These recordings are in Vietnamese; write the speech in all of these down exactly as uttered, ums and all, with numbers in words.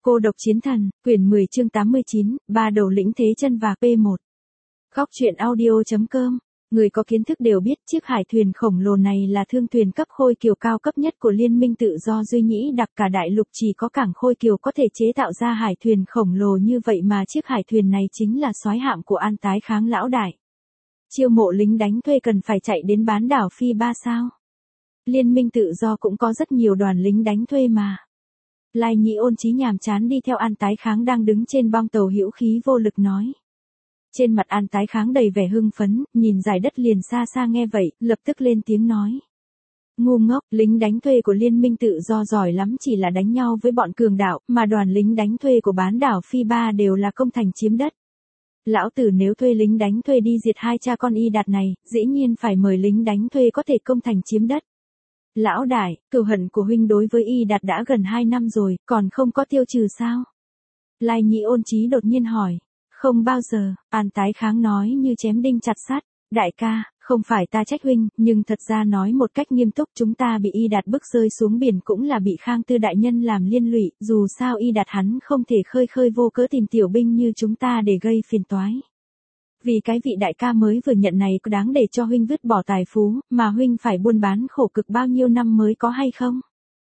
Cô độc chiến thần, quyển mười chương tám mươi chín, ba đầu lĩnh thế chân và pê một. Góc truyện audio.com. Người có kiến thức đều biết chiếc hải thuyền khổng lồ này là thương thuyền cấp khôi kiều cao cấp nhất của Liên minh tự do Duy Nhĩ Đặc cả đại lục, chỉ có cảng khôi kiều có thể chế tạo ra hải thuyền khổng lồ như vậy, mà chiếc hải thuyền này chính là soái hạm của An Tái Kháng lão đại. Chiêu mộ lính đánh thuê cần phải chạy đến bán đảo Phi Ba sao? Liên minh tự do cũng có rất nhiều đoàn lính đánh thuê mà. Lai Nhĩ Ôn Chí nhàm chán đi theo An Tái Kháng đang đứng trên bong tàu hữu khí vô lực nói. Trên mặt An Tái Kháng đầy vẻ hưng phấn, nhìn dải đất liền xa xa nghe vậy, lập tức lên tiếng nói. Ngu ngốc, lính đánh thuê của Liên minh tự do giỏi lắm chỉ là đánh nhau với bọn cường đạo, mà đoàn lính đánh thuê của bán đảo Phi Ba đều là công thành chiếm đất. Lão tử nếu thuê lính đánh thuê đi diệt hai cha con Y Đạt này, dĩ nhiên phải mời lính đánh thuê có thể công thành chiếm đất. Lão đại, cừu hận của huynh đối với Y Đạt đã gần hai năm rồi, còn không có tiêu trừ sao? Lai Nhĩ Ôn Chí đột nhiên hỏi. Không bao giờ, An Tái Kháng nói như chém đinh chặt sắt. Đại ca, không phải ta trách huynh, nhưng thật ra nói một cách nghiêm túc, chúng ta bị Y Đạt bức rơi xuống biển cũng là bị Khang Tư đại nhân làm liên lụy, dù sao Y Đạt hắn không thể khơi khơi vô cớ tìm tiểu binh như chúng ta để gây phiền toái. Vì cái vị đại ca mới vừa nhận này có đáng để cho huynh vứt bỏ tài phú, mà huynh phải buôn bán khổ cực bao nhiêu năm mới có hay không?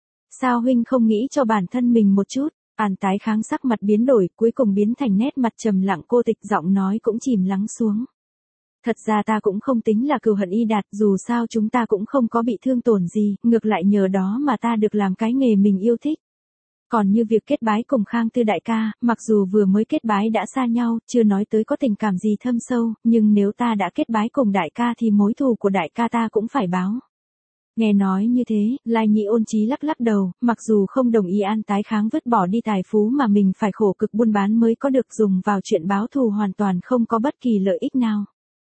Sao huynh không nghĩ cho bản thân mình một chút? An Tái Kháng sắc mặt biến đổi, cuối cùng biến thành nét mặt trầm lặng cô tịch, giọng nói cũng chìm lắng xuống. Thật ra ta cũng không tính là cừu hận Y Đạt, dù sao chúng ta cũng không có bị thương tổn gì, ngược lại nhờ đó mà ta được làm cái nghề mình yêu thích. Còn như việc kết bái cùng Khang Tư đại ca, mặc dù vừa mới kết bái đã xa nhau, chưa nói tới có tình cảm gì thâm sâu, nhưng nếu ta đã kết bái cùng đại ca thì mối thù của đại ca ta cũng phải báo. Nghe nói như thế, Lai Nhĩ Ôn Chí lắc lắc đầu, mặc dù không đồng ý An Tái Kháng vứt bỏ đi tài phú mà mình phải khổ cực buôn bán mới có được dùng vào chuyện báo thù hoàn toàn không có bất kỳ lợi ích nào.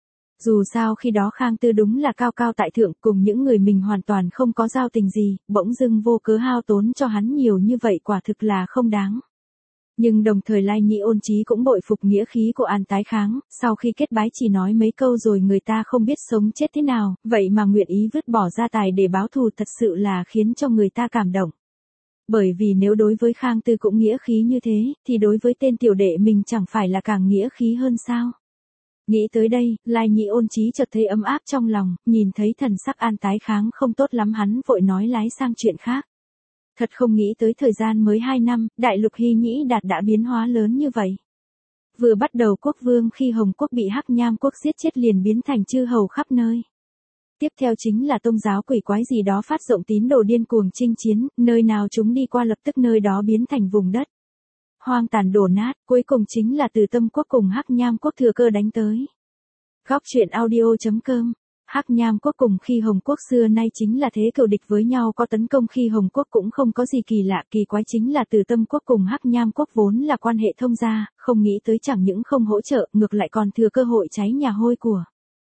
Dù sao khi đó Khang Tư đúng là cao cao tại thượng, cùng những người mình hoàn toàn không có giao tình gì, bỗng dưng vô cớ hao tốn cho hắn nhiều như vậy quả thực là không đáng. Nhưng đồng thời Lai Nhĩ Ôn Chí cũng bội phục nghĩa khí của An Tái Kháng, sau khi kết bái chỉ nói mấy câu rồi người ta không biết sống chết thế nào, vậy mà nguyện ý vứt bỏ gia tài để báo thù thật sự là khiến cho người ta cảm động. Bởi vì nếu đối với Khang Tư cũng nghĩa khí như thế, thì đối với tên tiểu đệ mình chẳng phải là càng nghĩa khí hơn sao? Nghĩ tới đây, Lai Nhĩ Ôn Chí chợt thấy ấm áp trong lòng, nhìn thấy thần sắc An Tái Kháng không tốt lắm hắn vội nói lái sang chuyện khác. Thật không nghĩ tới thời gian mới hai năm, đại lục Hy Nhĩ Đạt đã biến hóa lớn như vậy. Vừa bắt đầu quốc vương khi Hồng Quốc bị Hắc Nham Quốc giết chết liền biến thành chư hầu khắp nơi. Tiếp theo chính là tôn giáo quỷ quái gì đó phát rộng tín đồ điên cuồng chinh chiến, nơi nào chúng đi qua lập tức nơi đó biến thành vùng đất hoang tàn đổ nát, cuối cùng chính là Từ Tâm Quốc cùng Hắc Nham Quốc thừa cơ đánh tới. Góc truyện audio.com. Hắc Nham Quốc cùng Khi Hồng Quốc xưa nay chính là thế cựu địch với nhau, có tấn công Khi Hồng Quốc cũng không có gì kỳ lạ, kỳ quái chính là Từ Tâm Quốc cùng Hắc Nham Quốc vốn là quan hệ thông gia, không nghĩ tới chẳng những không hỗ trợ, ngược lại còn thừa cơ hội cháy nhà hôi của.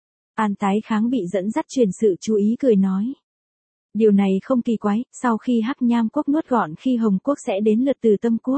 An Tái Kháng bị dẫn dắt truyền sự chú ý cười nói. Điều này không kỳ quái, sau khi Hắc Nham Quốc nuốt gọn Khi Hồng Quốc sẽ đến lượt Từ Tâm Quốc.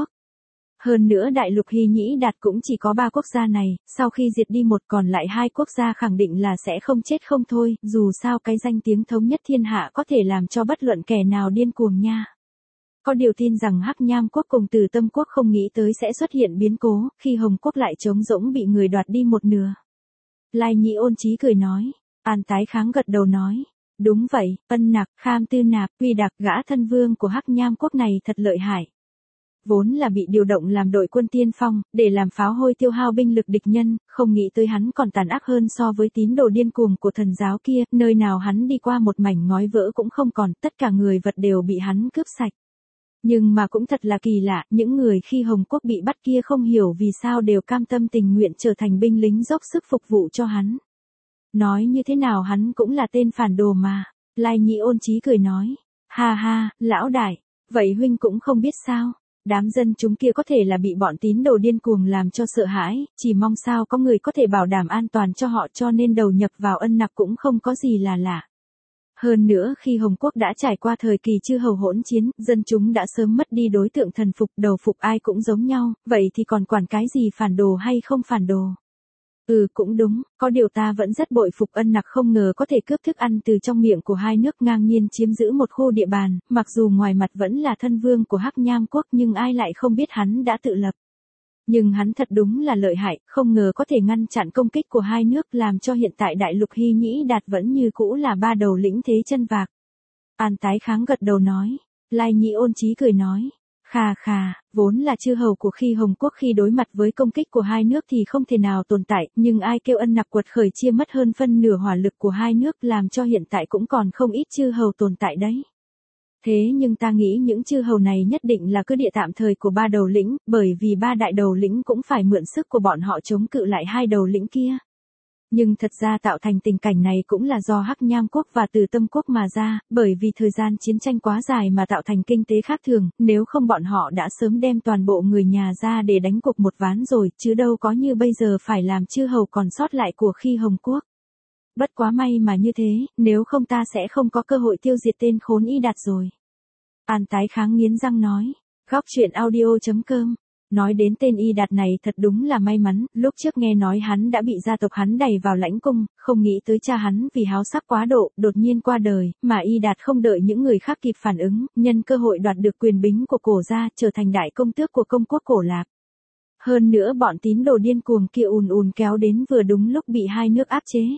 Hơn nữa đại lục Hy Nhĩ Đạt cũng chỉ có ba quốc gia này, sau khi diệt đi một còn lại hai quốc gia khẳng định là sẽ không chết không thôi, dù sao cái danh tiếng thống nhất thiên hạ có thể làm cho bất luận kẻ nào điên cuồng nha. Có điều tin rằng Hắc Nham Quốc cùng Từ Tâm Quốc không nghĩ tới sẽ xuất hiện biến cố, khi Hồng Quốc lại trống rỗng bị người đoạt đi một nửa. Lai Nhĩ Ôn Chí cười nói, An Tái Kháng gật đầu nói. Đúng vậy, Ân Nặc, Kham Tư Nạp, Uy Đặc, gã thân vương của Hắc Nham Quốc này thật lợi hại. Vốn là bị điều động làm đội quân tiên phong, để làm pháo hôi tiêu hao binh lực địch nhân, không nghĩ tới hắn còn tàn ác hơn so với tín đồ điên cuồng của thần giáo kia, nơi nào hắn đi qua một mảnh ngói vỡ cũng không còn, tất cả người vật đều bị hắn cướp sạch. Nhưng mà cũng thật là kỳ lạ, những người khi Hồng Quốc bị bắt kia không hiểu vì sao đều cam tâm tình nguyện trở thành binh lính dốc sức phục vụ cho hắn. Nói như thế nào hắn cũng là tên phản đồ mà. Lai Nhĩ Ôn Chí cười nói, ha ha, lão đại, vậy huynh cũng không biết sao? Đám dân chúng kia có thể là bị bọn tín đồ điên cuồng làm cho sợ hãi, chỉ mong sao có người có thể bảo đảm an toàn cho họ, cho nên đầu nhập vào Ân Nặc cũng không có gì là lạ. Hơn nữa khi Hồng Quốc đã trải qua thời kỳ chư hầu hỗn chiến, dân chúng đã sớm mất đi đối tượng thần phục, đầu phục ai cũng giống nhau, vậy thì còn quản cái gì phản đồ hay không phản đồ. Ừ cũng đúng, có điều ta vẫn rất bội phục Ân Nặc không ngờ có thể cướp thức ăn từ trong miệng của hai nước ngang nhiên chiếm giữ một khu địa bàn, mặc dù ngoài mặt vẫn là thân vương của Hắc Nham quốc nhưng ai lại không biết hắn đã tự lập. Nhưng hắn thật đúng là lợi hại, không ngờ có thể ngăn chặn công kích của hai nước làm cho hiện tại đại lục Hy Nhĩ Đạt vẫn như cũ là ba đầu lĩnh thế chân vạc. An Tái Kháng gật đầu nói, Lai Nhĩ Ôn Chí cười nói. Khà khà, vốn là chư hầu của Khi Hồng Quốc khi đối mặt với công kích của hai nước thì không thể nào tồn tại, nhưng ai kêu Ân Nặc quật khởi chia mất hơn phân nửa hỏa lực của hai nước làm cho hiện tại cũng còn không ít chư hầu tồn tại đấy. Thế nhưng ta nghĩ những chư hầu này nhất định là cứ địa tạm thời của ba đầu lĩnh, bởi vì ba đại đầu lĩnh cũng phải mượn sức của bọn họ chống cự lại hai đầu lĩnh kia. Nhưng thật ra tạo thành tình cảnh này cũng là do Hắc Nham quốc và Từ Tâm quốc mà ra, bởi vì thời gian chiến tranh quá dài mà tạo thành kinh tế khác thường, nếu không bọn họ đã sớm đem toàn bộ người nhà ra để đánh cuộc một ván rồi, chứ đâu có như bây giờ phải làm chư hầu còn sót lại của Khi Hồng Quốc. Bất quá may mà như thế, nếu không ta sẽ không có cơ hội tiêu diệt tên khốn Y Đạt rồi. An Tái Kháng nghiến răng nói, góc truyện audio chấm com. Nói đến tên Y Đạt này thật đúng là may mắn, lúc trước nghe nói hắn đã bị gia tộc hắn đày vào lãnh cung, không nghĩ tới cha hắn vì háo sắc quá độ, đột nhiên qua đời, mà Y Đạt không đợi những người khác kịp phản ứng, nhân cơ hội đoạt được quyền bính của cổ gia, trở thành đại công tước của công quốc Cổ Lạc. Hơn nữa bọn tín đồ điên cuồng kia ùn ùn kéo đến vừa đúng lúc bị hai nước áp chế.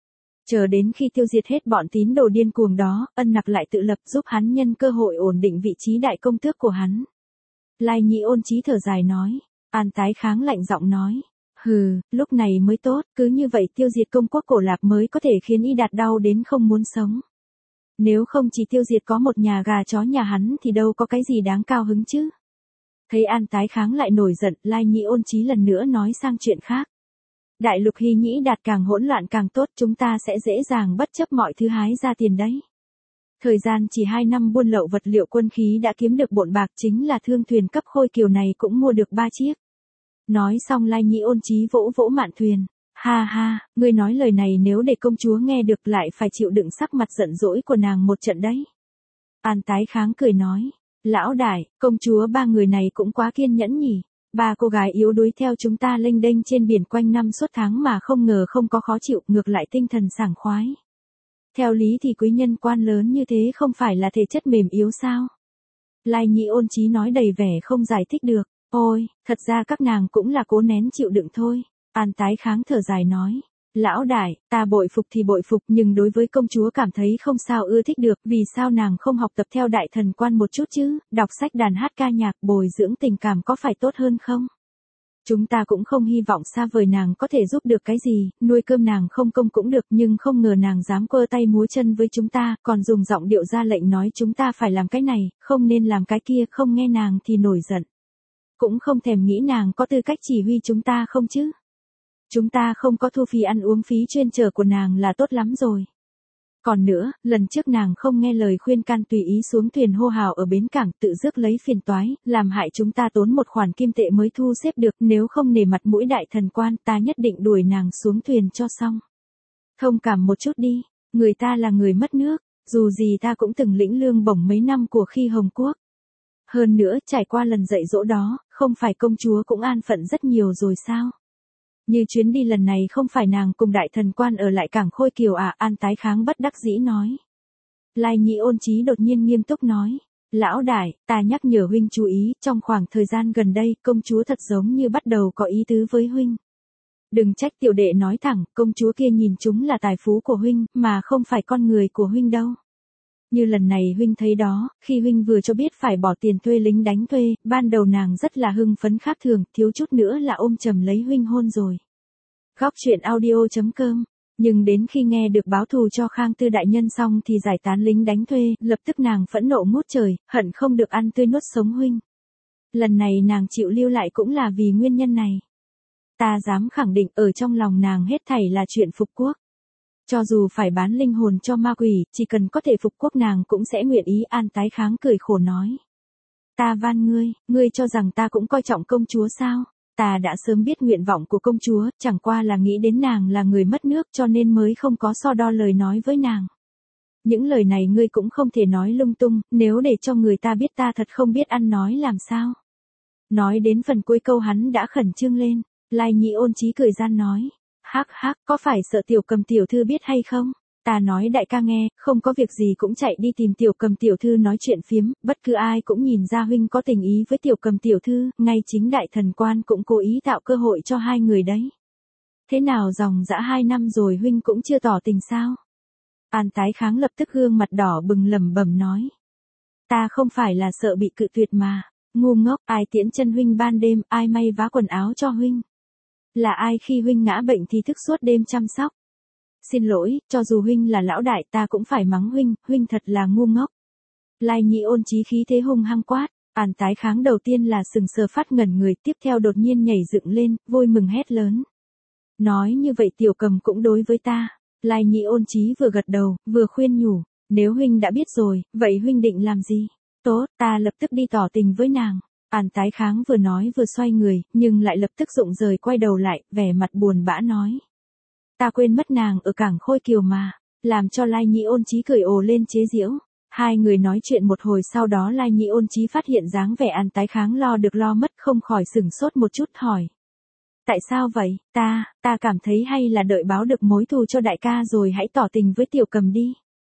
Chờ đến khi tiêu diệt hết bọn tín đồ điên cuồng đó, Ân Nặc lại tự lập giúp hắn nhân cơ hội ổn định vị trí đại công tước của hắn. Lai Nhĩ Ôn Chí thở dài nói, An Tái Kháng lạnh giọng nói, hừ, lúc này mới tốt, cứ như vậy tiêu diệt công quốc Cổ Lạc mới có thể khiến Y Đạt đau đến không muốn sống. Nếu không chỉ tiêu diệt có một nhà gà chó nhà hắn thì đâu có cái gì đáng cao hứng chứ. Thấy An Tái Kháng lại nổi giận, Lai Nhĩ Ôn Chí lần nữa nói sang chuyện khác. Đại lục Hy Nhĩ Đạt càng hỗn loạn càng tốt, chúng ta sẽ dễ dàng bất chấp mọi thứ hái ra tiền đấy. Thời gian chỉ hai năm buôn lậu vật liệu quân khí đã kiếm được bộn bạc, chính là thương thuyền cấp khôi kiều này cũng mua được ba chiếc. Nói xong Lai Nhĩ Ôn Chí vỗ vỗ mạn thuyền. Ha ha, ngươi nói lời này nếu để công chúa nghe được lại phải chịu đựng sắc mặt giận dỗi của nàng một trận đấy. An Tái Kháng cười nói, lão đại, công chúa ba người này cũng quá kiên nhẫn nhỉ. Ba cô gái yếu đuối theo chúng ta lênh đênh trên biển quanh năm suốt tháng mà không ngờ không có khó chịu, ngược lại tinh thần sảng khoái. Theo lý thì quý nhân quan lớn như thế không phải là thể chất mềm yếu sao? Lai Nhĩ Ôn Chí nói đầy vẻ không giải thích được. Ôi, thật ra các nàng cũng là cố nén chịu đựng thôi. An Tái Kháng thở dài nói. Lão đại, ta bội phục thì bội phục nhưng đối với công chúa cảm thấy không sao ưa thích được. Vì sao nàng không học tập theo đại thần quan một chút chứ, đọc sách đàn hát ca nhạc bồi dưỡng tình cảm có phải tốt hơn không? Chúng ta cũng không hy vọng xa vời nàng có thể giúp được cái gì, nuôi cơm nàng không công cũng được nhưng không ngờ nàng dám quơ tay múa chân với chúng ta, còn dùng giọng điệu ra lệnh nói chúng ta phải làm cái này, không nên làm cái kia, không nghe nàng thì nổi giận. Cũng không thèm nghĩ nàng có tư cách chỉ huy chúng ta không chứ. Chúng ta không có thu phí ăn uống phí chuyên chở của nàng là tốt lắm rồi. Còn nữa, lần trước nàng không nghe lời khuyên can tùy ý xuống thuyền hô hào ở bến cảng tự rước lấy phiền toái, làm hại chúng ta tốn một khoản kim tệ mới thu xếp được, nếu không nể mặt mũi đại thần quan ta nhất định đuổi nàng xuống thuyền cho xong. Thông cảm một chút đi, người ta là người mất nước, dù gì ta cũng từng lĩnh lương bổng mấy năm của Khi Hồng Quốc. Hơn nữa trải qua lần dạy dỗ đó, không phải công chúa cũng an phận rất nhiều rồi sao? Như chuyến đi lần này không phải nàng cùng đại thần quan ở lại cảng Khôi Kiều à? An Tái Kháng bất đắc dĩ nói. Lai Nhĩ Ôn Chí đột nhiên nghiêm túc nói. Lão đại, ta nhắc nhở huynh chú ý, trong khoảng thời gian gần đây, công chúa thật giống như bắt đầu có ý tứ với huynh. Đừng trách tiểu đệ nói thẳng, công chúa kia nhìn chúng là tài phú của huynh, mà không phải con người của huynh đâu. Như lần này huynh thấy đó, khi huynh vừa cho biết phải bỏ tiền thuê lính đánh thuê, ban đầu nàng rất là hưng phấn khác thường, thiếu chút nữa là ôm chầm lấy huynh hôn rồi. Góc truyện audio chấm com. Nhưng đến khi nghe được báo thù cho Khang Tư đại nhân xong thì giải tán lính đánh thuê, lập tức nàng phẫn nộ ngút trời, hận không được ăn tươi nuốt sống huynh. Lần này nàng chịu lưu lại cũng là vì nguyên nhân này. Ta dám khẳng định ở trong lòng nàng hết thảy là chuyện phục quốc. Cho dù phải bán linh hồn cho ma quỷ, chỉ cần có thể phục quốc nàng cũng sẽ nguyện ý. An Tái Kháng cười khổ nói. Ta van ngươi, ngươi cho rằng ta cũng coi trọng công chúa sao? Ta đã sớm biết nguyện vọng của công chúa, chẳng qua là nghĩ đến nàng là người mất nước cho nên mới không có so đo lời nói với nàng. Những lời này ngươi cũng không thể nói lung tung, nếu để cho người ta biết ta thật không biết ăn nói làm sao. Nói đến phần cuối câu hắn đã khẩn trương lên, Lai Nhĩ Ôn Chí cười gian nói. Hắc hắc, có phải sợ Tiểu Cầm tiểu thư biết hay không? Ta nói đại ca nghe, không có việc gì cũng chạy đi tìm Tiểu Cầm tiểu thư nói chuyện phiếm, bất cứ ai cũng nhìn ra huynh có tình ý với Tiểu Cầm tiểu thư, ngay chính đại thần quan cũng cố ý tạo cơ hội cho hai người đấy. Thế nào dòng dã hai năm rồi huynh cũng chưa tỏ tình sao? An Tái Kháng lập tức gương mặt đỏ bừng lẩm bẩm nói. Ta không phải là sợ bị cự tuyệt mà, ngu ngốc, ai tiễn chân huynh ban đêm, ai may vá quần áo cho huynh? Là ai khi huynh ngã bệnh thì thức suốt đêm chăm sóc? Xin lỗi, cho dù huynh là lão đại ta cũng phải mắng huynh, huynh thật là ngu ngốc. Lai Nhĩ Ôn Chí khí thế hung hăng quát, An Tái Kháng đầu tiên là sừng sờ phát ngẩn người, tiếp theo đột nhiên nhảy dựng lên, vui mừng hét lớn. Nói như vậy Tiểu Cầm cũng đối với ta. Lai Nhĩ Ôn Chí vừa gật đầu, vừa khuyên nhủ, nếu huynh đã biết rồi, vậy huynh định làm gì? Tốt, ta lập tức đi tỏ tình với nàng. An Tái Kháng vừa nói vừa xoay người, nhưng lại lập tức rụng rời quay đầu lại, vẻ mặt buồn bã nói. Ta quên mất nàng ở cảng Khôi Kiều mà, làm cho Lai Nhĩ Ôn Chí cười ồ lên chế giễu. Hai người nói chuyện một hồi sau đó Lai Nhĩ Ôn Chí phát hiện dáng vẻ An Tái Kháng lo được lo mất không khỏi sửng sốt một chút hỏi. Tại sao vậy, ta, ta cảm thấy hay là đợi báo được mối thù cho đại ca rồi hãy tỏ tình với Tiểu Cầm đi.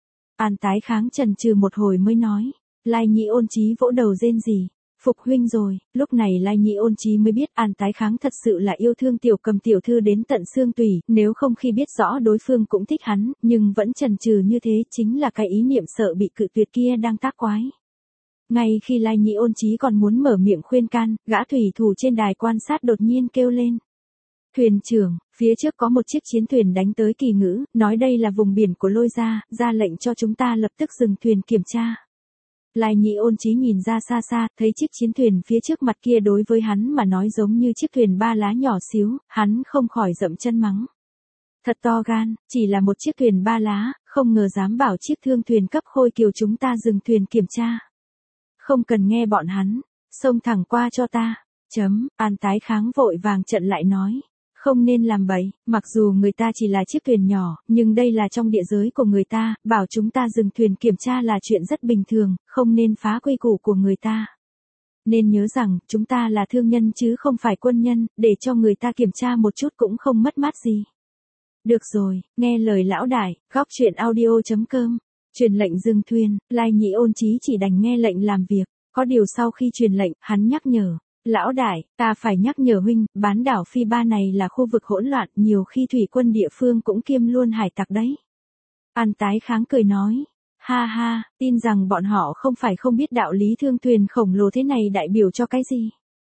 An Tái Kháng chần chừ một hồi mới nói, Lai Nhĩ Ôn Chí vỗ đầu rên rỉ, phục huynh rồi, lúc này Lai Nhĩ Ôn Chí mới biết An Tái Kháng thật sự là yêu thương Tiểu Cầm tiểu thư đến tận xương tủy, nếu không khi biết rõ đối phương cũng thích hắn, nhưng vẫn chần chừ như thế chính là cái ý niệm sợ bị cự tuyệt kia đang tác quái. Ngay khi Lai Nhĩ Ôn Chí còn muốn mở miệng khuyên can, gã thủy thủ trên đài quan sát đột nhiên kêu lên. Thuyền trưởng, phía trước có một chiếc chiến thuyền đánh tới Kỳ Ngữ, nói đây là vùng biển của Lôi gia, ra lệnh cho chúng ta lập tức dừng thuyền kiểm tra. Lai Nhĩ Ôn Chí nhìn ra xa xa, thấy chiếc chiến thuyền phía trước mặt kia đối với hắn mà nói giống như chiếc thuyền ba lá nhỏ xíu, hắn không khỏi dậm chân mắng. Thật to gan, chỉ là một chiếc thuyền ba lá, không ngờ dám bảo chiếc thương thuyền cấp Khôi Kiều chúng ta dừng thuyền kiểm tra. Không cần nghe bọn hắn, xông thẳng qua cho ta. Chấm, An Tái Kháng vội vàng trận lại nói. Không nên làm bậy, mặc dù người ta chỉ là chiếc thuyền nhỏ, nhưng đây là trong địa giới của người ta, bảo chúng ta dừng thuyền kiểm tra là chuyện rất bình thường, không nên phá quy củ của người ta. Nên nhớ rằng, chúng ta là thương nhân chứ không phải quân nhân, để cho người ta kiểm tra một chút cũng không mất mát gì. Được rồi, nghe lời lão đại, góc truyện audio chấm com. Truyền lệnh dừng thuyền, Lai Nhĩ Ôn Chí chỉ đành nghe lệnh làm việc, có điều sau khi truyền lệnh, hắn nhắc nhở. Lão đại, ta phải nhắc nhở huynh, bán đảo Phi Ba này là khu vực hỗn loạn, nhiều khi thủy quân địa phương cũng kiêm luôn hải tặc đấy. An Tái Kháng cười nói, ha ha, tin rằng bọn họ không phải không biết đạo lý thương thuyền khổng lồ thế này đại biểu cho cái gì.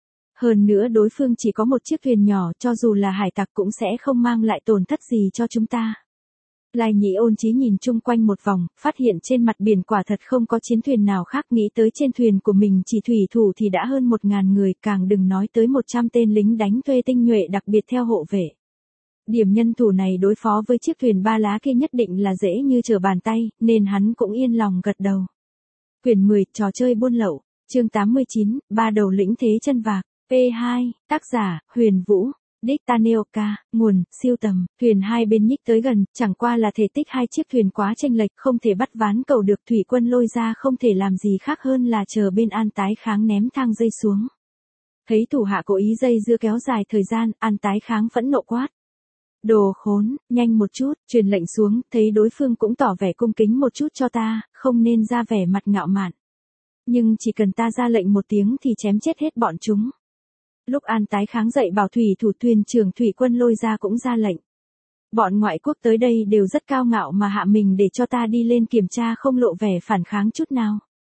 Hơn nữa đối phương chỉ có một chiếc thuyền nhỏ, cho dù là hải tặc cũng sẽ không mang lại tổn thất gì cho chúng ta. Lai Nhĩ Ôn Chí nhìn chung quanh một vòng, phát hiện trên mặt biển quả thật không có chiến thuyền nào khác, nghĩ tới trên thuyền của mình chỉ thủy thủ thì đã hơn một ngàn người, càng đừng nói tới một trăm tên lính đánh thuê tinh nhuệ đặc biệt theo hộ vệ. Điểm nhân thủ này đối phó với chiếc thuyền ba lá kia nhất định là dễ như trở bàn tay, nên hắn cũng yên lòng gật đầu. Quyển mười, trò chơi buôn lậu, chương tám mươi chín, ba đầu lĩnh thế chân vạc, P hai, tác giả, Huyền Vũ. Đích Taneoka, nguồn, siêu tầm, thuyền hai bên nhích tới gần, chẳng qua là thể tích hai chiếc thuyền quá chênh lệch, không thể bắt ván cầu được, thủy quân Lôi gia không thể làm gì khác hơn là chờ bên An Tái Kháng ném thang dây xuống. Thấy thủ hạ cố ý dây dưa kéo dài thời gian, An Tái Kháng phẫn nộ quát. Đồ khốn, nhanh một chút, truyền lệnh xuống, thấy đối phương cũng tỏ vẻ cung kính một chút cho ta, không nên ra vẻ mặt ngạo mạn. Nhưng chỉ cần ta ra lệnh một tiếng thì chém chết hết bọn chúng. Lúc An Tái Kháng dậy bảo thủy thủ thuyền trưởng thủy quân Lôi gia cũng ra lệnh. Bọn ngoại quốc tới đây đều rất cao ngạo mà hạ mình để cho ta đi lên kiểm tra không lộ vẻ phản kháng chút nào.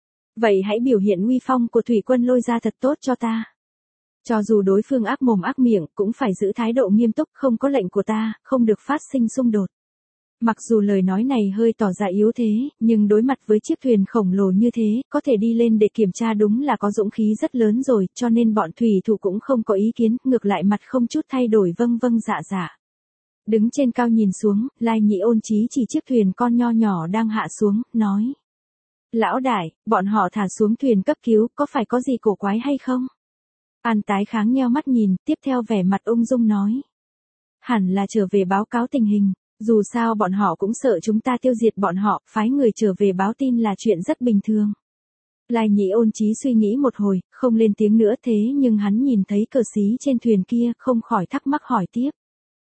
Vậy hãy biểu hiện uy phong của thủy quân Lôi gia thật tốt cho ta. Cho dù đối phương ác mồm ác miệng cũng phải giữ thái độ nghiêm túc, không có lệnh của ta, không được phát sinh xung đột. Mặc dù lời nói này hơi tỏ ra yếu thế, nhưng đối mặt với chiếc thuyền khổng lồ như thế, có thể đi lên để kiểm tra đúng là có dũng khí rất lớn rồi, cho nên bọn thủy thủ cũng không có ý kiến, ngược lại mặt không chút thay đổi vâng vâng dạ dạ. Đứng trên cao nhìn xuống, Lai Nhĩ Ôn Chí chỉ chiếc thuyền con nho nhỏ đang hạ xuống, nói. Lão đại, bọn họ thả xuống thuyền cấp cứu, có phải có gì cổ quái hay không? An Tái Kháng nheo mắt nhìn, tiếp theo vẻ mặt ung dung nói. Hẳn là trở về báo cáo tình hình. Dù sao bọn họ cũng sợ chúng ta tiêu diệt bọn họ, phái người trở về báo tin là chuyện rất bình thường. Lai Nhĩ Ôn Chí suy nghĩ một hồi, không lên tiếng nữa thế nhưng hắn nhìn thấy cờ xí trên thuyền kia, không khỏi thắc mắc hỏi tiếp.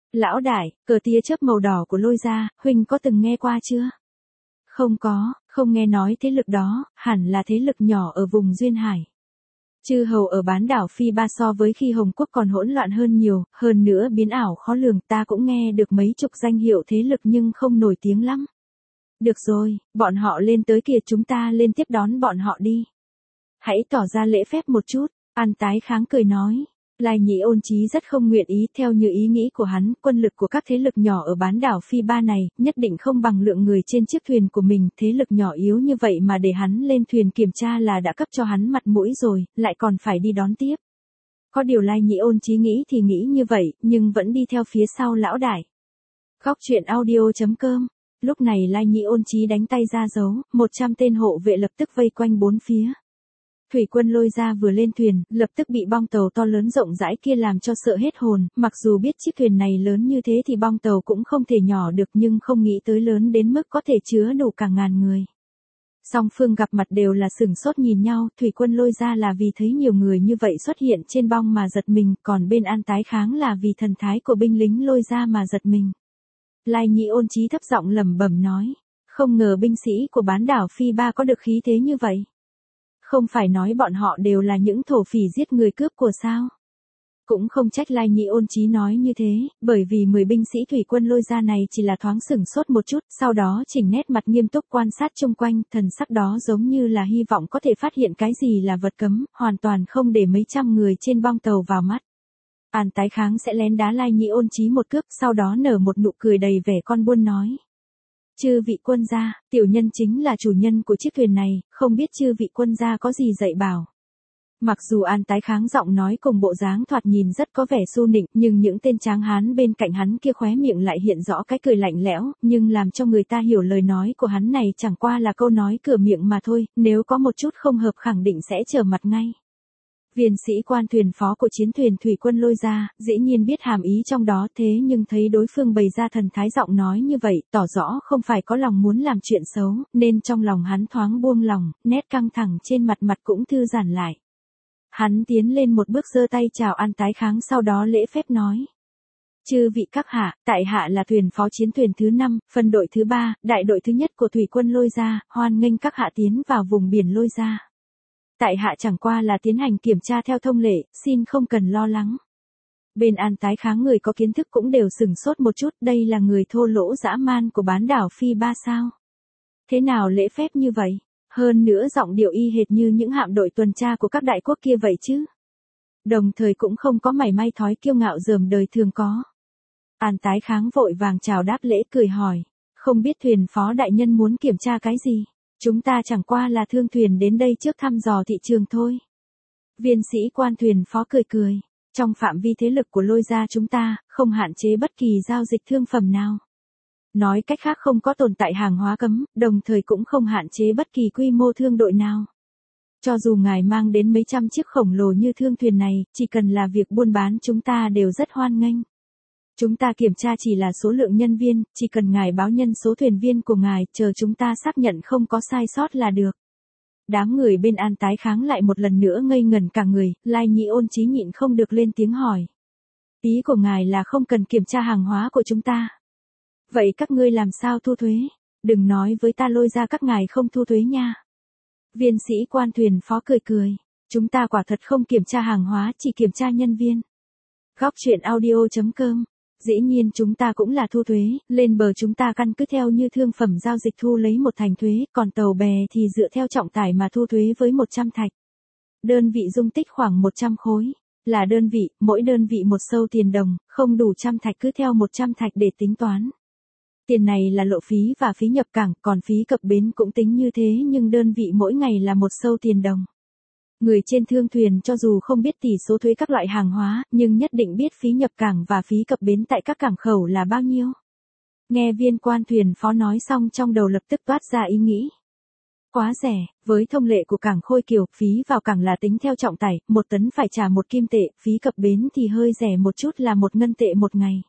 Lão đại, cờ tia chớp màu đỏ của Lôi gia, huynh có từng nghe qua chưa? Không có, không nghe nói thế lực đó, hẳn là thế lực nhỏ ở vùng Duyên Hải. Chư hầu ở bán đảo Phi Ba so với khi Hồng Quốc còn hỗn loạn hơn nhiều, hơn nữa biến ảo khó lường, ta cũng nghe được mấy chục danh hiệu thế lực nhưng không nổi tiếng lắm. Được rồi, bọn họ lên tới kìa, chúng ta lên tiếp đón bọn họ đi. Hãy tỏ ra lễ phép một chút, An Tái Kháng cười nói. Lai Nhĩ Ôn Chí rất không nguyện ý, theo như ý nghĩ của hắn, quân lực của các thế lực nhỏ ở bán đảo Phi Ba này, nhất định không bằng lượng người trên chiếc thuyền của mình, thế lực nhỏ yếu như vậy mà để hắn lên thuyền kiểm tra là đã cấp cho hắn mặt mũi rồi, lại còn phải đi đón tiếp. Có điều Lai Nhĩ Ôn Chí nghĩ thì nghĩ như vậy, nhưng vẫn đi theo phía sau lão đại. Góc truyện audio chấm com. Lúc này Lai Nhĩ Ôn Chí đánh tay ra dấu, một trăm tên hộ vệ lập tức vây quanh bốn phía. Thủy quân Lôi gia vừa lên thuyền, lập tức bị bong tàu to lớn rộng rãi kia làm cho sợ hết hồn, mặc dù biết chiếc thuyền này lớn như thế thì bong tàu cũng không thể nhỏ được nhưng không nghĩ tới lớn đến mức có thể chứa đủ cả ngàn người. Song phương gặp mặt đều là sửng sốt nhìn nhau, thủy quân Lôi gia là vì thấy nhiều người như vậy xuất hiện trên bong mà giật mình, còn bên An Tái Kháng là vì thần thái của binh lính Lôi gia mà giật mình. Lai Nhĩ Ôn Chí thấp giọng lẩm bẩm nói, không ngờ binh sĩ của bán đảo Phi Ba có được khí thế như vậy. Không phải nói bọn họ đều là những thổ phỉ giết người cướp của sao? Cũng không trách Lai Nhĩ Ôn Chí nói như thế, bởi vì mười binh sĩ thủy quân Lôi gia này chỉ là thoáng sửng sốt một chút, sau đó chỉnh nét mặt nghiêm túc quan sát chung quanh, thần sắc đó giống như là hy vọng có thể phát hiện cái gì là vật cấm, hoàn toàn không để mấy trăm người trên bong tàu vào mắt. An Tái Kháng sẽ lén đá Lai Nhĩ Ôn Chí một cước, sau đó nở một nụ cười đầy vẻ con buôn nói. Chư vị quân gia, tiểu nhân chính là chủ nhân của chiếc thuyền này, không biết chư vị quân gia có gì dạy bảo. Mặc dù An Tái Kháng giọng nói cùng bộ dáng thoạt nhìn rất có vẻ xu nịnh, nhưng những tên tráng hán bên cạnh hắn kia khóe miệng lại hiện rõ cái cười lạnh lẽo, nhưng làm cho người ta hiểu lời nói của hắn này chẳng qua là câu nói cửa miệng mà thôi, nếu có một chút không hợp khẳng định sẽ trở mặt ngay. Viên sĩ quan thuyền phó của chiến thuyền thủy quân Lôi gia, dĩ nhiên biết hàm ý trong đó, thế nhưng thấy đối phương bày ra thần thái giọng nói như vậy, tỏ rõ không phải có lòng muốn làm chuyện xấu, nên trong lòng hắn thoáng buông lòng, nét căng thẳng trên mặt mặt cũng thư giãn lại. Hắn tiến lên một bước giơ tay chào An Tái Kháng, sau đó lễ phép nói. Chư vị các hạ, tại hạ là thuyền phó chiến thuyền thứ năm, phân đội thứ ba, đại đội thứ nhất của thủy quân Lôi gia, hoan nghênh các hạ tiến vào vùng biển Lôi gia. Tại hạ chẳng qua là tiến hành kiểm tra theo thông lệ, xin không cần lo lắng. Bên An Tái Kháng người có kiến thức cũng đều sửng sốt một chút, đây là người thô lỗ dã man của bán đảo Phi Ba sao? Thế nào lễ phép như vậy? Hơn nữa giọng điệu y hệt như những hạm đội tuần tra của các đại quốc kia vậy chứ? Đồng thời cũng không có mảy may thói kiêu ngạo dởm đời thường có. An Tái Kháng vội vàng chào đáp lễ cười hỏi, không biết thuyền phó đại nhân muốn kiểm tra cái gì? Chúng ta chẳng qua là thương thuyền đến đây trước thăm dò thị trường thôi. Viên sĩ quan thuyền phó cười cười, trong phạm vi thế lực của Lôi gia chúng ta, không hạn chế bất kỳ giao dịch thương phẩm nào. Nói cách khác không có tồn tại hàng hóa cấm, đồng thời cũng không hạn chế bất kỳ quy mô thương đội nào. Cho dù ngài mang đến mấy trăm chiếc khổng lồ như thương thuyền này, chỉ cần là việc buôn bán chúng ta đều rất hoan nghênh. Chúng ta kiểm tra chỉ là số lượng nhân viên, chỉ cần ngài báo nhân số thuyền viên của ngài, chờ chúng ta xác nhận không có sai sót là được. Đám người bên An Tái Kháng lại một lần nữa ngây ngẩn cả người, Lai Nhĩ Ôn Chí nhịn không được lên tiếng hỏi. Ý của ngài là không cần kiểm tra hàng hóa của chúng ta. Vậy các ngươi làm sao thu thuế? Đừng nói với ta Lôi gia các ngài không thu thuế nha. Viên sĩ quan thuyền phó cười cười, chúng ta quả thật không kiểm tra hàng hóa, chỉ kiểm tra nhân viên. Góc truyện audio chấm com. Dĩ nhiên chúng ta cũng là thu thuế, lên bờ chúng ta căn cứ theo như thương phẩm giao dịch thu lấy một thành thuế, còn tàu bè thì dựa theo trọng tải mà thu thuế với một trăm thạch. Đơn vị dung tích khoảng một trăm khối, là đơn vị, mỗi đơn vị một sâu tiền đồng, không đủ trăm thạch cứ theo một trăm thạch để tính toán. Tiền này là lộ phí và phí nhập cảng, còn phí cập bến cũng tính như thế nhưng đơn vị mỗi ngày là một sâu tiền đồng. Người trên thương thuyền cho dù không biết tỷ số thuế các loại hàng hóa, nhưng nhất định biết phí nhập cảng và phí cập bến tại các cảng khẩu là bao nhiêu. Nghe viên quan thuyền phó nói xong trong đầu lập tức toát ra ý nghĩ. Quá rẻ, với thông lệ của cảng Khôi Kiều, phí vào cảng là tính theo trọng tải, một tấn phải trả một kim tệ, phí cập bến thì hơi rẻ một chút là một ngân tệ một ngày.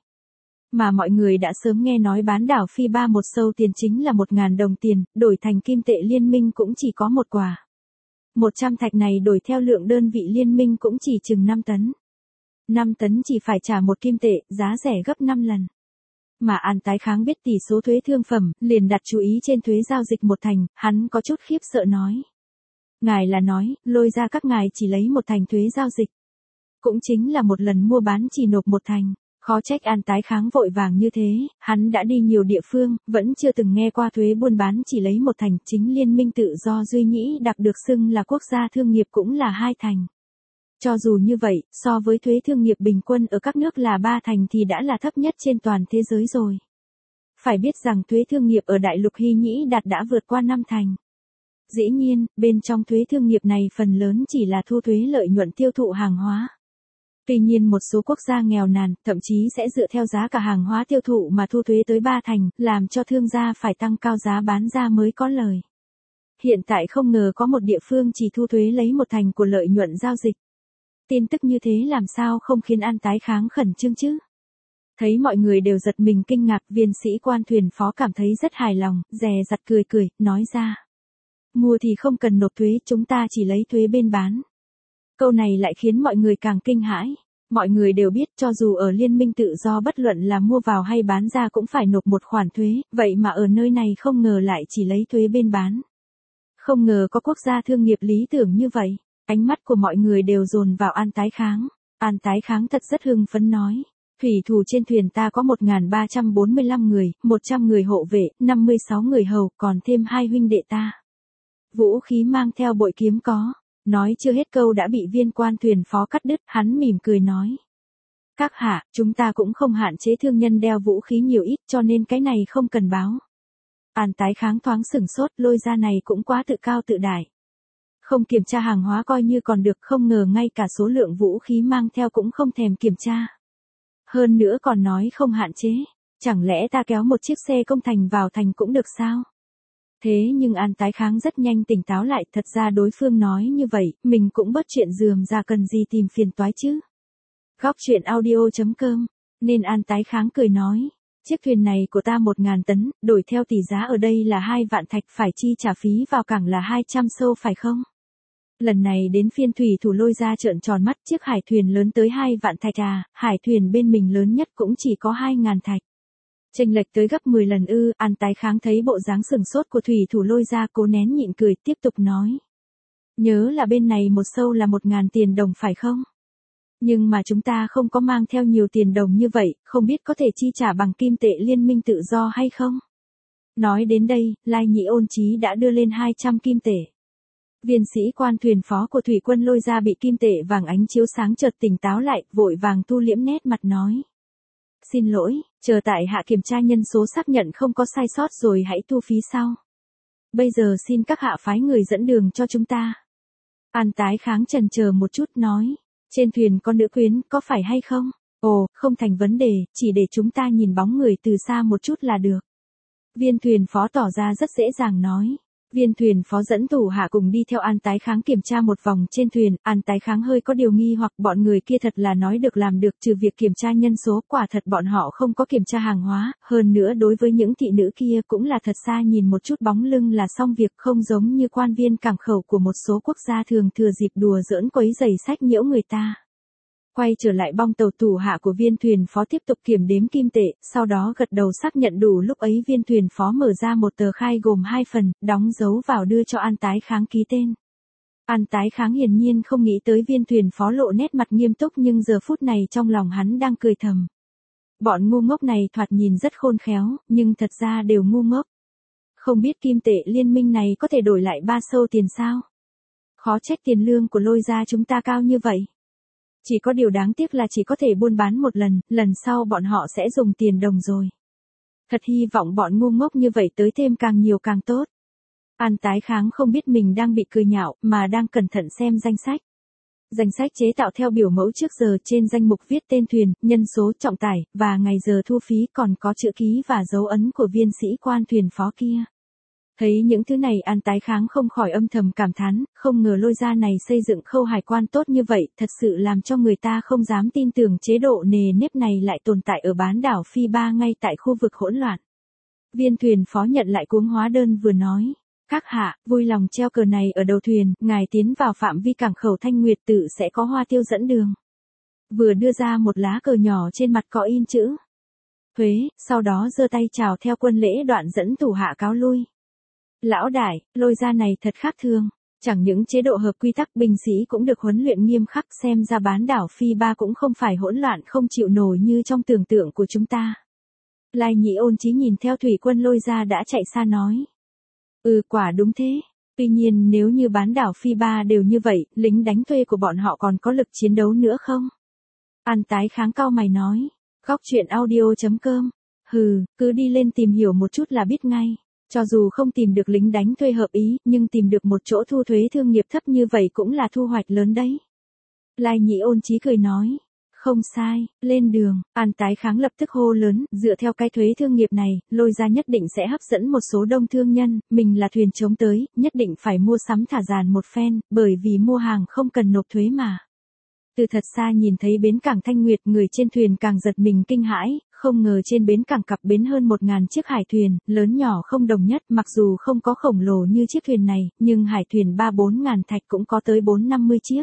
Mà mọi người đã sớm nghe nói bán đảo Phi Ba một sâu tiền chính là một ngàn đồng tiền, đổi thành kim tệ liên minh cũng chỉ có một quả. Một trăm thạch này đổi theo lượng đơn vị liên minh cũng chỉ chừng năm tấn. năm tấn chỉ phải trả một kim tệ, giá rẻ gấp năm lần. Mà An Tái Kháng biết tỷ số thuế thương phẩm, liền đặt chú ý trên thuế giao dịch một thành, hắn có chút khiếp sợ nói. Ngài là nói, Lôi Gia các ngài chỉ lấy một thành thuế giao dịch. Cũng chính là một lần mua bán chỉ nộp một thành. Khó trách An Tái Kháng vội vàng như thế, hắn đã đi nhiều địa phương, vẫn chưa từng nghe qua thuế buôn bán chỉ lấy một thành. Chính Liên minh Tự do Duy Nhĩ Đặc được xưng là quốc gia thương nghiệp cũng là hai thành. Cho dù như vậy, so với thuế thương nghiệp bình quân ở các nước là ba thành thì đã là thấp nhất trên toàn thế giới rồi. Phải biết rằng thuế thương nghiệp ở đại lục Hy Nhĩ Đạt đã vượt qua năm thành. Dĩ nhiên, bên trong thuế thương nghiệp này phần lớn chỉ là thu thuế lợi nhuận tiêu thụ hàng hóa. Tuy nhiên một số quốc gia nghèo nàn, thậm chí sẽ dựa theo giá cả hàng hóa tiêu thụ mà thu thuế tới ba thành, làm cho thương gia phải tăng cao giá bán ra mới có lời. Hiện tại không ngờ có một địa phương chỉ thu thuế lấy một thành của lợi nhuận giao dịch. Tin tức như thế làm sao không khiến An Tái Kháng khẩn trương chứ? Thấy mọi người đều giật mình kinh ngạc, viên sĩ quan thuyền phó cảm thấy rất hài lòng, dè dặt cười cười, nói ra. Mua thì không cần nộp thuế, chúng ta chỉ lấy thuế bên bán. Câu này lại khiến mọi người càng kinh hãi. Mọi người đều biết cho dù ở Liên minh Tự do bất luận là mua vào hay bán ra cũng phải nộp một khoản thuế, vậy mà ở nơi này không ngờ lại chỉ lấy thuế bên bán. Không ngờ có quốc gia thương nghiệp lý tưởng như vậy. Ánh mắt của mọi người đều dồn vào An Tái Kháng. An Tái Kháng thật rất hưng phấn nói. Thủy thủ trên thuyền ta có một nghìn ba trăm bốn mươi lăm người, một trăm người hộ vệ, năm mươi sáu người hầu, còn thêm hai huynh đệ ta. Vũ khí mang theo bội kiếm có. Nói chưa hết câu đã bị viên quan thuyền phó cắt đứt, hắn mỉm cười nói. Các hạ, chúng ta cũng không hạn chế thương nhân đeo vũ khí nhiều ít cho nên cái này không cần báo. An Tái Kháng thoáng sửng sốt, Lôi Gia này cũng quá tự cao tự đại. Không kiểm tra hàng hóa coi như còn được, không ngờ ngay cả số lượng vũ khí mang theo cũng không thèm kiểm tra. Hơn nữa còn nói không hạn chế, chẳng lẽ ta kéo một chiếc xe công thành vào thành cũng được sao? Thế nhưng An Tái Kháng rất nhanh tỉnh táo lại, thật ra đối phương nói như vậy, mình cũng bớt chuyện rườm ra cần gì tìm phiền toái chứ. Góc truyện audio chấm com, nên An Tái Kháng cười nói, chiếc thuyền này của ta một ngàn tấn, đổi theo tỷ giá ở đây là hai vạn thạch, phải chi trả phí vào cảng là hai trăm sâu phải không? Lần này đến phiên thủy thủ Lôi Gia trợn tròn mắt, chiếc hải thuyền lớn tới hai vạn thạch à, hải thuyền bên mình lớn nhất cũng chỉ có hai ngàn thạch. Chênh lệch tới gấp mười lần ư. An Tái Kháng thấy bộ dáng sừng sốt của thủy thủ Lôi Gia cố nén nhịn cười, tiếp tục nói. Nhớ là bên này một sâu là một ngàn tiền đồng phải không? Nhưng mà chúng ta không có mang theo nhiều tiền đồng như vậy, không biết có thể chi trả bằng kim tệ Liên minh Tự do hay không? Nói đến đây, Lai Nhĩ Ôn Chí đã đưa lên hai trăm kim tệ. Viên sĩ quan thuyền phó của thủy quân Lôi Gia bị kim tệ vàng ánh chiếu sáng chợt tỉnh táo lại, vội vàng thu liễm nét mặt nói. Xin lỗi, chờ tại hạ kiểm tra nhân số xác nhận không có sai sót rồi hãy thu phí sau. Bây giờ xin các hạ phái người dẫn đường cho chúng ta. An Tái Kháng chần chờ một chút nói. Trên thuyền có nữ quyến, có phải hay không? Ồ, không thành vấn đề, chỉ để chúng ta nhìn bóng người từ xa một chút là được. Viên thuyền phó tỏ ra rất dễ dàng nói. Viên thuyền phó dẫn thủ hạ cùng đi theo An Tái Kháng kiểm tra một vòng trên thuyền, An Tái Kháng hơi có điều nghi hoặc bọn người kia thật là nói được làm được, trừ việc kiểm tra nhân số, quả thật bọn họ không có kiểm tra hàng hóa, hơn nữa đối với những thị nữ kia cũng là thật xa nhìn một chút bóng lưng là xong việc, không giống như quan viên cảng khẩu của một số quốc gia thường thừa dịp đùa giỡn quấy rầy sách nhiễu người ta. Quay trở lại bong tàu, thủ hạ của viên thuyền phó tiếp tục kiểm đếm kim tệ, sau đó gật đầu xác nhận đủ, lúc ấy viên thuyền phó mở ra một tờ khai gồm hai phần, đóng dấu vào đưa cho An Tái Kháng ký tên. An Tái Kháng hiển nhiên không nghĩ tới viên thuyền phó lộ nét mặt nghiêm túc, nhưng giờ phút này trong lòng hắn đang cười thầm. Bọn ngu ngốc này thoạt nhìn rất khôn khéo, nhưng thật ra đều ngu ngốc. Không biết kim tệ liên minh này có thể đổi lại ba sâu tiền sao? Khó trách tiền lương của Lôi Gia chúng ta cao như vậy. Chỉ có điều đáng tiếc là chỉ có thể buôn bán một lần, lần sau bọn họ sẽ dùng tiền đồng rồi. Thật hy vọng bọn ngu ngốc như vậy tới thêm càng nhiều càng tốt. An Tái Kháng không biết mình đang bị cười nhạo, mà đang cẩn thận xem danh sách. Danh sách chế tạo theo biểu mẫu trước giờ, trên danh mục viết tên thuyền, nhân số, trọng tải, và ngày giờ thu phí, còn có chữ ký và dấu ấn của viên sĩ quan thuyền phó kia. Thấy những thứ này An Tái Kháng không khỏi âm thầm cảm thán, không ngờ Lôi Gia này xây dựng khâu hải quan tốt như vậy, thật sự làm cho người ta không dám tin tưởng chế độ nề nếp này lại tồn tại ở bán đảo Phi Ba ngay tại khu vực hỗn loạn. Viên thuyền phó nhận lại cuống hóa đơn vừa nói, các hạ, vui lòng treo cờ này ở đầu thuyền, ngài tiến vào phạm vi cảng khẩu Thanh Nguyệt Tự sẽ có hoa tiêu dẫn đường. vừa đưa ra một lá cờ nhỏ trên mặt có in chữ thuế, sau đó giơ tay chào theo quân lễ đoạn dẫn thủ hạ cáo lui. Lão đại, Lôi gia này thật khác thường. Chẳng những chế độ hợp quy tắc binh sĩ cũng được huấn luyện nghiêm khắc, xem ra bán đảo Phi Ba cũng không phải hỗn loạn không chịu nổi như trong tưởng tượng của chúng ta. Lai Nhĩ Ôn Chí nhìn theo thủy quân Lôi gia đã chạy xa nói. Ừ, quả đúng thế. Tuy nhiên nếu như bán đảo Phi Ba đều như vậy, lính đánh thuê của bọn họ còn có lực chiến đấu nữa không? An Tái Kháng cau mày nói. Góc truyện audio chấm com. Hừ, cứ đi lên tìm hiểu một chút là biết ngay. Cho dù không tìm được lính đánh thuê hợp ý, nhưng tìm được một chỗ thu thuế thương nghiệp thấp như vậy cũng là thu hoạch lớn đấy. Lai Nhĩ Ôn Chí cười nói. Không sai, lên đường. An Tái Kháng lập tức hô lớn, dựa theo cái thuế thương nghiệp này, Lôi gia nhất định sẽ hấp dẫn một số đông thương nhân, mình là thuyền chống tới, nhất định phải mua sắm thả dàn một phen, bởi vì mua hàng không cần nộp thuế mà. Từ thật xa nhìn thấy bến cảng Thanh Nguyệt, người trên thuyền càng giật mình kinh hãi, không ngờ trên bến cảng cập bến hơn một ngàn chiếc hải thuyền, lớn nhỏ không đồng nhất, mặc dù không có khổng lồ như chiếc thuyền này, nhưng hải thuyền ba bốn ngàn thạch cũng có tới bốn năm mươi chiếc.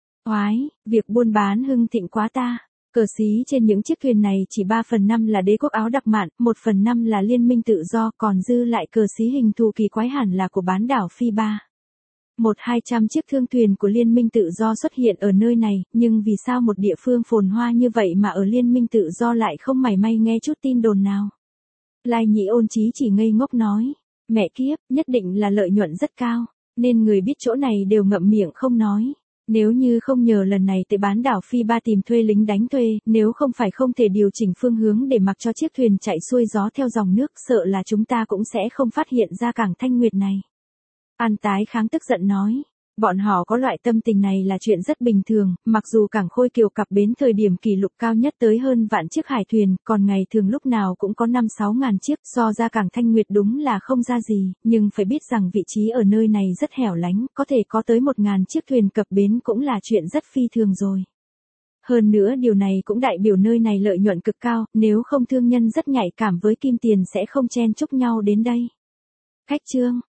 Oái, việc buôn bán hưng thịnh quá ta. Cờ xí trên những chiếc thuyền này chỉ ba phần năm là đế quốc Áo Đặc Mạn, một phần năm là liên minh tự do, còn dư lại cờ xí hình thù kỳ quái hẳn là của bán đảo Phi Ba. Một hai trăm chiếc thương thuyền của liên minh tự do xuất hiện ở nơi này, nhưng vì sao một địa phương phồn hoa như vậy mà ở liên minh tự do lại không mảy may nghe chút tin đồn nào? Lai Nhĩ Ôn Chí chỉ ngây ngốc nói, mẹ kiếp, nhất định là lợi nhuận rất cao, nên người biết chỗ này đều ngậm miệng không nói. Nếu như không nhờ lần này tới bán đảo Phi Ba tìm thuê lính đánh thuê, nếu không phải không thể điều chỉnh phương hướng để mặc cho chiếc thuyền chạy xuôi gió theo dòng nước, sợ là chúng ta cũng sẽ không phát hiện ra cảng Thanh Nguyệt này. An Tái Kháng tức giận nói, bọn họ có loại tâm tình này là chuyện rất bình thường, mặc dù cảng Khôi Kiều cập bến thời điểm kỷ lục cao nhất tới hơn vạn chiếc hải thuyền, còn ngày thường lúc nào cũng có năm sáu ngàn chiếc, so ra cảng Thanh Nguyệt đúng là không ra gì, nhưng phải biết rằng vị trí ở nơi này rất hẻo lánh, có thể có tới một ngàn chiếc thuyền cập bến cũng là chuyện rất phi thường rồi. Hơn nữa điều này cũng đại biểu nơi này lợi nhuận cực cao, nếu không thương nhân rất nhạy cảm với kim tiền sẽ không chen chúc nhau đến đây. Khách trương,